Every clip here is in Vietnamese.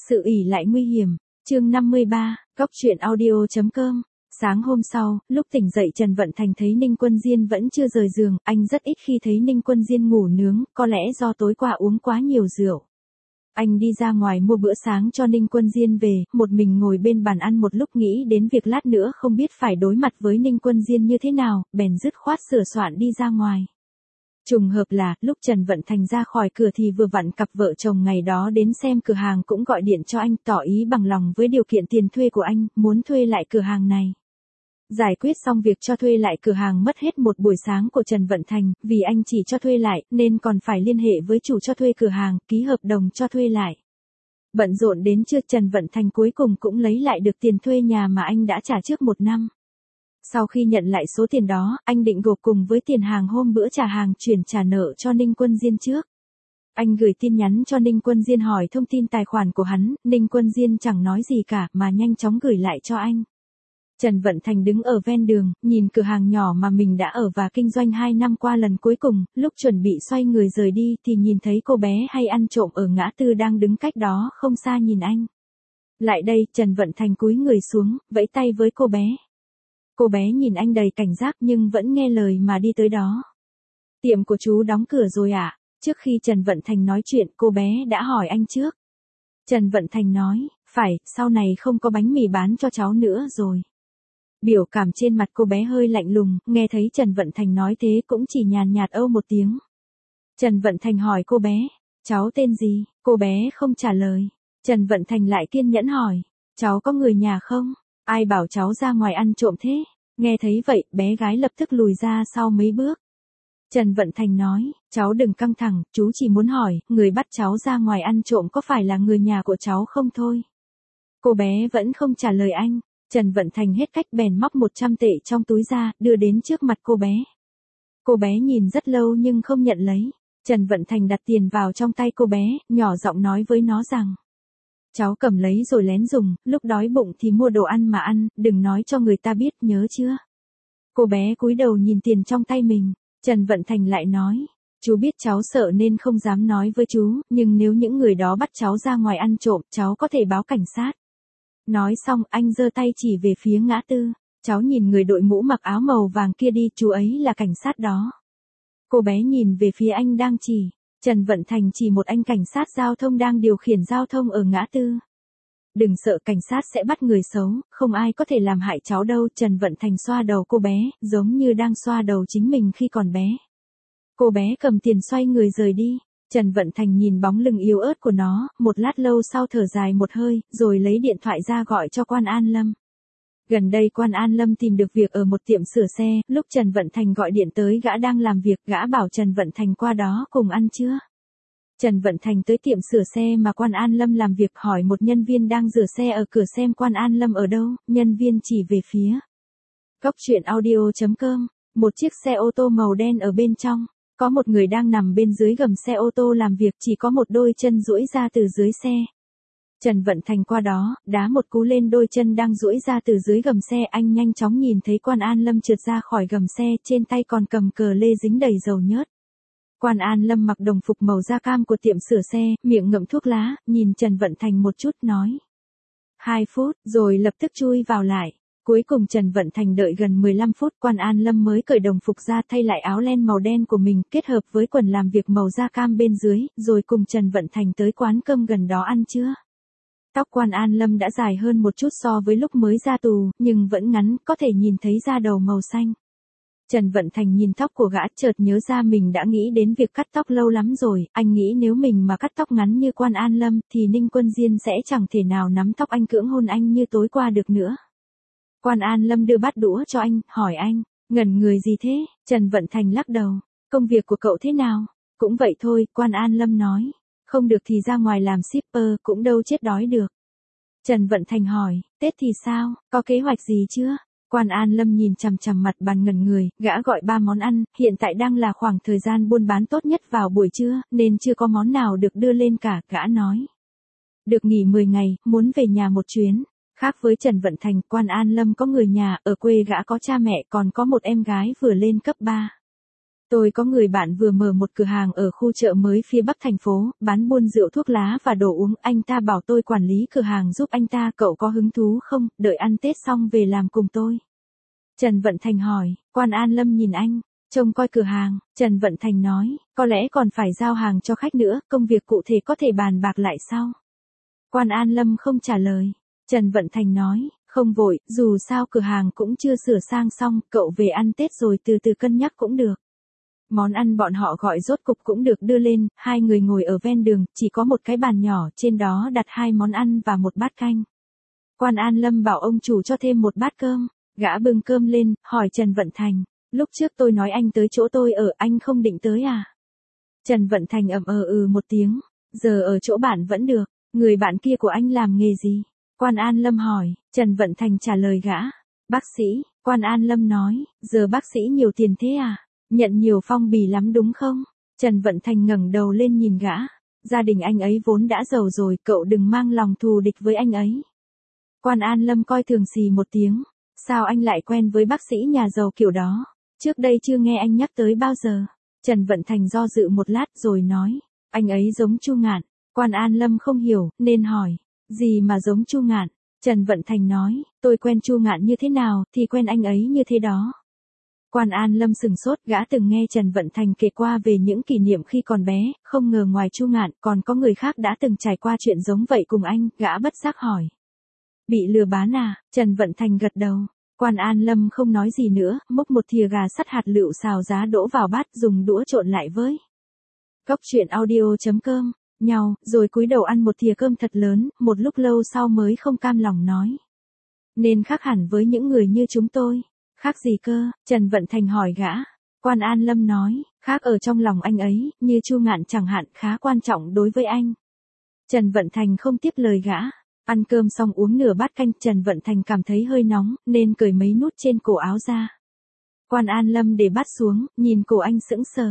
Sự ỷ lại nguy hiểm, chương 53, Góc truyện audio.com. Sáng hôm sau, lúc tỉnh dậy Trần Vận Thành thấy Ninh Quân Diên vẫn chưa rời giường, anh rất ít khi thấy Ninh Quân Diên ngủ nướng, có lẽ do tối qua uống quá nhiều rượu. Anh đi ra ngoài mua bữa sáng cho Ninh Quân Diên về, một mình ngồi bên bàn ăn một lúc nghĩ đến việc lát nữa không biết phải đối mặt với Ninh Quân Diên như thế nào, bèn dứt khoát sửa soạn đi ra ngoài. Trùng hợp là, lúc Trần Vận Thành ra khỏi cửa thì vừa vặn cặp vợ chồng ngày đó đến xem cửa hàng cũng gọi điện cho anh, tỏ ý bằng lòng với điều kiện tiền thuê của anh, muốn thuê lại cửa hàng này. Giải quyết xong việc cho thuê lại cửa hàng mất hết một buổi sáng của Trần Vận Thành, vì anh chỉ cho thuê lại, nên còn phải liên hệ với chủ cho thuê cửa hàng, ký hợp đồng cho thuê lại. Bận rộn đến trưa Trần Vận Thành cuối cùng cũng lấy lại được tiền thuê nhà mà anh đã trả trước 1 năm. Sau khi nhận lại số tiền đó, anh định gộp cùng với tiền hàng hôm bữa trả hàng chuyển trả nợ cho Ninh Quân Diên trước. Anh gửi tin nhắn cho Ninh Quân Diên hỏi thông tin tài khoản của hắn, Ninh Quân Diên chẳng nói gì cả mà nhanh chóng gửi lại cho anh. Trần Vận Thành đứng ở ven đường, nhìn cửa hàng nhỏ mà mình đã ở và kinh doanh 2 năm qua lần cuối cùng, lúc chuẩn bị xoay người rời đi thì nhìn thấy cô bé hay ăn trộm ở ngã tư đang đứng cách đó không xa nhìn anh. Lại đây, Trần Vận Thành cúi người xuống, vẫy tay với cô bé. Cô bé nhìn anh đầy cảnh giác nhưng vẫn nghe lời mà đi tới đó. Tiệm của chú đóng cửa rồi ạ? Trước khi Trần Vận Thành nói chuyện, cô bé đã hỏi anh trước. Trần Vận Thành nói, phải, sau này không có bánh mì bán cho cháu nữa rồi. Biểu cảm trên mặt cô bé hơi lạnh lùng, nghe thấy Trần Vận Thành nói thế cũng chỉ nhàn nhạt âu một tiếng. Trần Vận Thành hỏi cô bé, cháu tên gì? Cô bé không trả lời. Trần Vận Thành lại kiên nhẫn hỏi, cháu có người nhà không? Ai bảo cháu ra ngoài ăn trộm thế? Nghe thấy vậy, bé gái lập tức lùi ra sau mấy bước. Trần Vận Thành nói, cháu đừng căng thẳng, chú chỉ muốn hỏi, người bắt cháu ra ngoài ăn trộm có phải là người nhà của cháu không thôi? Cô bé vẫn không trả lời anh. Trần Vận Thành hết cách bèn móc 100 tệ trong túi ra, đưa đến trước mặt cô bé. Cô bé nhìn rất lâu nhưng không nhận lấy. Trần Vận Thành đặt tiền vào trong tay cô bé, nhỏ giọng nói với nó rằng, cháu cầm lấy rồi lén dùng, lúc đói bụng thì mua đồ ăn mà ăn, đừng nói cho người ta biết, nhớ chưa? Cô bé cúi đầu nhìn tiền trong tay mình. Trần Vận Thành lại nói, chú biết cháu sợ nên không dám nói với chú, nhưng nếu những người đó bắt cháu ra ngoài ăn trộm, cháu có thể báo cảnh sát. Nói xong, anh giơ tay chỉ về phía ngã tư. Cháu nhìn người đội mũ mặc áo màu vàng kia đi, chú ấy là cảnh sát đó. Cô bé nhìn về phía anh đang chỉ. Trần Vận Thành chỉ một anh cảnh sát giao thông đang điều khiển giao thông ở ngã tư. Đừng sợ, cảnh sát sẽ bắt người xấu, không ai có thể làm hại cháu đâu. Trần Vận Thành xoa đầu cô bé, giống như đang xoa đầu chính mình khi còn bé. Cô bé cầm tiền xoay người rời đi. Trần Vận Thành nhìn bóng lưng yếu ớt của nó, một lát lâu sau thở dài một hơi, rồi lấy điện thoại ra gọi cho Quan An Lâm. Gần đây Quan An Lâm tìm được việc ở một tiệm sửa xe, lúc Trần Vận Thành gọi điện tới gã đang làm việc, gã bảo Trần Vận Thành qua đó cùng ăn trưa. Trần Vận Thành tới tiệm sửa xe mà Quan An Lâm làm việc, hỏi một nhân viên đang rửa xe ở cửa xem Quan An Lâm ở đâu, nhân viên chỉ về phía Góc truyện audio.com, một chiếc xe ô tô màu đen ở bên trong. Có một người đang nằm bên dưới gầm xe ô tô làm việc, chỉ có một đôi chân duỗi ra từ dưới xe. Trần Vận Thành qua đó, đá một cú lên đôi chân đang duỗi ra từ dưới gầm xe, anh nhanh chóng nhìn thấy Quan An Lâm trượt ra khỏi gầm xe, trên tay còn cầm cờ lê dính đầy dầu nhớt. Quan An Lâm mặc đồng phục màu da cam của tiệm sửa xe, miệng ngậm thuốc lá, nhìn Trần Vận Thành một chút nói 2 phút, rồi lập tức chui vào lại. Cuối cùng Trần Vận Thành đợi gần 15 phút, Quan An Lâm mới cởi đồng phục ra, thay lại áo len màu đen của mình, kết hợp với quần làm việc màu da cam bên dưới, rồi cùng Trần Vận Thành tới quán cơm gần đó ăn trưa. Tóc Quan An Lâm đã dài hơn một chút so với lúc mới ra tù, nhưng vẫn ngắn, có thể nhìn thấy da đầu màu xanh. Trần Vận Thành nhìn tóc của gã, chợt nhớ ra mình đã nghĩ đến việc cắt tóc lâu lắm rồi, anh nghĩ nếu mình mà cắt tóc ngắn như Quan An Lâm, thì Ninh Quân Diên sẽ chẳng thể nào nắm tóc anh cưỡng hôn anh như tối qua được nữa. Quan An Lâm đưa bát đũa cho anh, hỏi anh, ngẩn người gì thế? Trần Vận Thành lắc đầu, công việc của cậu thế nào? Cũng vậy thôi, Quan An Lâm nói, không được thì ra ngoài làm shipper, cũng đâu chết đói được. Trần Vận Thành hỏi, Tết thì sao, có kế hoạch gì chưa? Quan An Lâm nhìn chằm chằm mặt bàn ngẩn người, gã gọi 3 món ăn, hiện tại đang là khoảng thời gian buôn bán tốt nhất vào buổi trưa, nên chưa có món nào được đưa lên cả, gã nói. Được nghỉ 10 ngày, muốn về nhà một chuyến. Khác với Trần Vận Thành, Quan An Lâm có người nhà, ở quê gã có cha mẹ, còn có một em gái vừa lên cấp 3. Tôi có người bạn vừa mở một cửa hàng ở khu chợ mới phía bắc thành phố, bán buôn rượu thuốc lá và đồ uống. Anh ta bảo tôi quản lý cửa hàng giúp anh ta. Cậu có hứng thú không, đợi ăn Tết xong về làm cùng tôi? Trần Vận Thành hỏi. Quan An Lâm nhìn anh. Trông coi cửa hàng, Trần Vận Thành nói, có lẽ còn phải giao hàng cho khách nữa, công việc cụ thể có thể bàn bạc lại sau. Quan An Lâm không trả lời. Trần Vận Thành nói, không vội, dù sao cửa hàng cũng chưa sửa sang xong, cậu về ăn Tết rồi từ từ cân nhắc cũng được. Món ăn bọn họ gọi rốt cục cũng được đưa lên, hai người ngồi ở ven đường, chỉ có một cái bàn nhỏ, trên đó đặt hai món ăn và một bát canh. Quan An Lâm bảo ông chủ cho thêm một bát cơm, gã bưng cơm lên, hỏi Trần Vận Thành, lúc trước tôi nói anh tới chỗ tôi ở, anh không định tới à? Trần Vận Thành một tiếng, giờ ở chỗ bạn vẫn được, người bạn kia của anh làm nghề gì? Quan An Lâm hỏi, Trần Vận Thành trả lời gã, bác sĩ. Quan An Lâm nói, giờ bác sĩ nhiều tiền thế à? Nhận nhiều phong bì lắm đúng không? Trần Vận Thành ngẩng đầu lên nhìn gã, gia đình anh ấy vốn đã giàu rồi, cậu đừng mang lòng thù địch với anh ấy. Quan An Lâm coi thường xì một tiếng, sao anh lại quen với bác sĩ nhà giàu kiểu đó? Trước đây chưa nghe anh nhắc tới bao giờ. Trần Vận Thành do dự một lát rồi nói, anh ấy giống Chu Ngạn. Quan An Lâm không hiểu, nên hỏi, gì mà giống Chu Ngạn? Trần Vận Thành nói, tôi quen Chu Ngạn như thế nào, thì quen anh ấy như thế đó. Quan An Lâm sừng sốt, gã từng nghe Trần Vận Thành kể qua về những kỷ niệm khi còn bé, không ngờ ngoài Chu Ngạn, còn có người khác đã từng trải qua chuyện giống vậy cùng anh, gã bất giác hỏi. Bị lừa bán à? Trần Vận Thành gật đầu. Quan An Lâm không nói gì nữa, múc một thìa gà sắt hạt lựu xào giá đỗ vào bát, dùng đũa trộn lại với. Cốc truyện audio.com, nhau, rồi cúi đầu ăn một thìa cơm thật lớn, một lúc lâu sau mới không cam lòng nói. Nên khác hẳn với những người như chúng tôi. Khác gì cơ? Trần Vận Thành hỏi gã. Quan An Lâm nói, khác ở trong lòng anh ấy, như Chu Ngạn chẳng hạn, khá quan trọng đối với anh. Trần Vận Thành không tiếp lời gã. Ăn cơm xong uống nửa bát canh, Trần Vận Thành cảm thấy hơi nóng, nên cởi mấy nút trên cổ áo ra. Quan An Lâm để bát xuống, nhìn cổ anh sững sờ.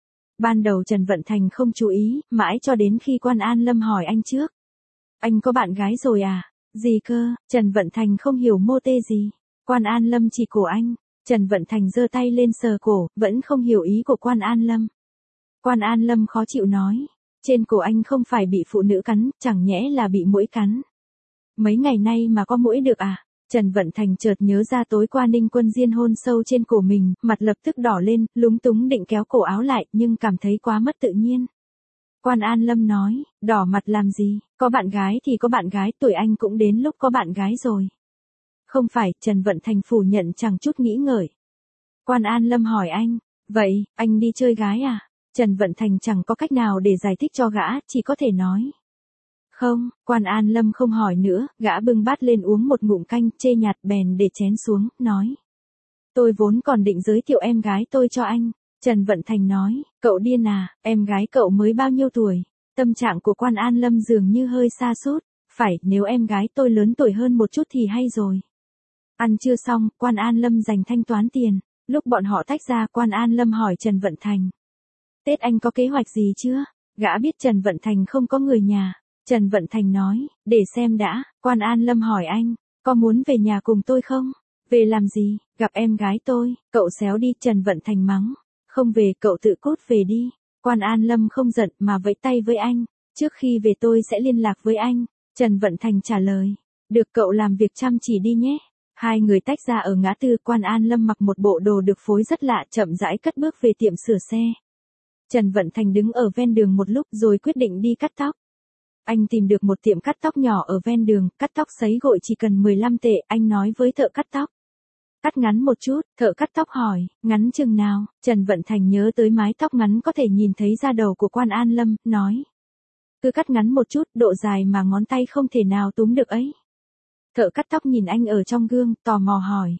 Ban đầu Trần Vận Thành không chú ý, mãi cho đến khi Quan An Lâm hỏi anh trước. Anh có bạn gái rồi à? Gì cơ? Trần Vận Thành không hiểu mô tê gì. Quan An Lâm chỉ cổ anh. Trần Vận Thành giơ tay lên sờ cổ, vẫn không hiểu ý của Quan An Lâm. Quan An Lâm khó chịu nói. Trên cổ anh không phải bị phụ nữ cắn, chẳng nhẽ là bị muỗi cắn. Mấy ngày nay mà có muỗi được à? Trần Vận Thành chợt nhớ ra tối qua Ninh Quân Diên hôn sâu trên cổ mình, mặt lập tức đỏ lên, lúng túng định kéo cổ áo lại, nhưng cảm thấy quá mất tự nhiên. Quan An Lâm nói, đỏ mặt làm gì, có bạn gái thì có bạn gái, tuổi anh cũng đến lúc có bạn gái rồi. Không phải, Trần Vận Thành phủ nhận chẳng chút nghĩ ngợi. Quan An Lâm hỏi anh, vậy, anh đi chơi gái à? Trần Vận Thành chẳng có cách nào để giải thích cho gã, chỉ có thể nói. Không, Quan An Lâm không hỏi nữa, gã bưng bát lên uống một ngụm canh, chê nhạt bèn để chén xuống, nói. Tôi vốn còn định giới thiệu em gái tôi cho anh. Trần Vận Thành nói, cậu điên à, em gái cậu mới bao nhiêu tuổi? Tâm trạng của Quan An Lâm dường như hơi sa sút. Phải, nếu em gái tôi lớn tuổi hơn một chút thì hay rồi. Ăn trưa xong, Quan An Lâm dành thanh toán tiền. Lúc bọn họ tách ra, Quan An Lâm hỏi Trần Vận Thành. Tết anh có kế hoạch gì chưa? Gã biết Trần Vận Thành không có người nhà. Trần Vận Thành nói, để xem đã. Quan An Lâm hỏi anh, có muốn về nhà cùng tôi không? Về làm gì? Gặp em gái tôi. Cậu xéo đi. Trần Vận Thành mắng. Không về, cậu tự cút về đi. Quan An Lâm không giận mà vẫy tay với anh. Trước khi về tôi sẽ liên lạc với anh. Trần Vận Thành trả lời. Được, cậu làm việc chăm chỉ đi nhé. Hai người tách ra ở ngã tư. Quan An Lâm mặc một bộ đồ được phối rất lạ, chậm rãi cất bước về tiệm sửa xe. Trần Vận Thành đứng ở ven đường một lúc rồi quyết định đi cắt tóc. Anh tìm được một tiệm cắt tóc nhỏ ở ven đường, cắt tóc sấy gội chỉ cần 15 tệ, anh nói với thợ cắt tóc. Cắt ngắn một chút, thợ cắt tóc hỏi, ngắn chừng nào? Trần Vận Thành nhớ tới mái tóc ngắn có thể nhìn thấy da đầu của Quan An Lâm, nói. Cứ cắt ngắn một chút, độ dài mà ngón tay không thể nào túm được ấy. Thợ cắt tóc nhìn anh ở trong gương, tò mò hỏi.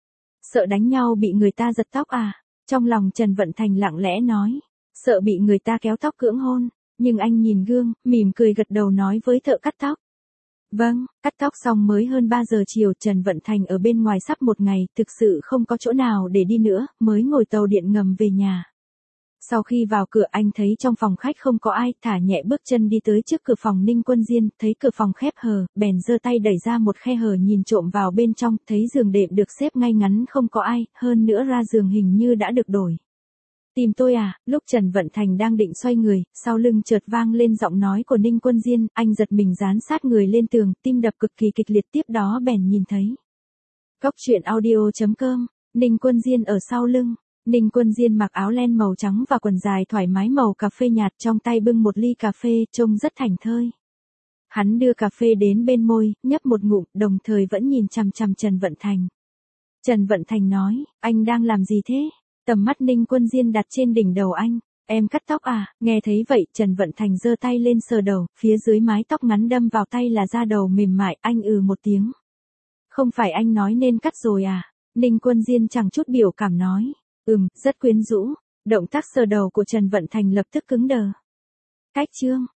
Sợ đánh nhau bị người ta giật tóc à? Trong lòng Trần Vận Thành lặng lẽ nói. Sợ bị người ta kéo tóc cưỡng hôn. Nhưng anh nhìn gương, mỉm cười gật đầu nói với thợ cắt tóc. Vâng, cắt tóc xong mới hơn 3 giờ chiều, Trần Vận Thành ở bên ngoài sắp một ngày, thực sự không có chỗ nào để đi nữa, mới ngồi tàu điện ngầm về nhà. Sau khi vào cửa anh thấy trong phòng khách không có ai, thả nhẹ bước chân đi tới trước cửa phòng Ninh Quân Diên, thấy cửa phòng khép hờ, bèn giơ tay đẩy ra một khe hở nhìn trộm vào bên trong, thấy giường đệm được xếp ngay ngắn không có ai, hơn nữa ra giường hình như đã được đổi. Tìm tôi à? Lúc Trần Vận Thành đang định xoay người, sau lưng chợt vang lên giọng nói của Ninh Quân Diên, anh giật mình dán sát người lên tường, tim đập cực kỳ kịch liệt, tiếp đó bèn nhìn thấy. Cốc truyện audio.com, Ninh Quân Diên ở sau lưng. Ninh Quân Diên mặc áo len màu trắng và quần dài thoải mái màu cà phê nhạt, trong tay bưng một ly cà phê, trông rất thảnh thơi. Hắn đưa cà phê đến bên môi, nhấp một ngụm, đồng thời vẫn nhìn chằm chằm Trần Vận Thành. Trần Vận Thành nói, anh đang làm gì thế? Tầm mắt Ninh Quân Diên đặt trên đỉnh đầu anh. Em cắt tóc à? Nghe thấy vậy, Trần Vận Thành giơ tay lên sờ đầu, phía dưới mái tóc ngắn đâm vào tay là da đầu mềm mại, anh một tiếng. Không phải anh nói nên cắt rồi à? Ninh Quân Diên chẳng chút biểu cảm nói. Rất quyến rũ. Động tác sờ đầu của Trần Vận Thành lập tức cứng đờ. Cách chương.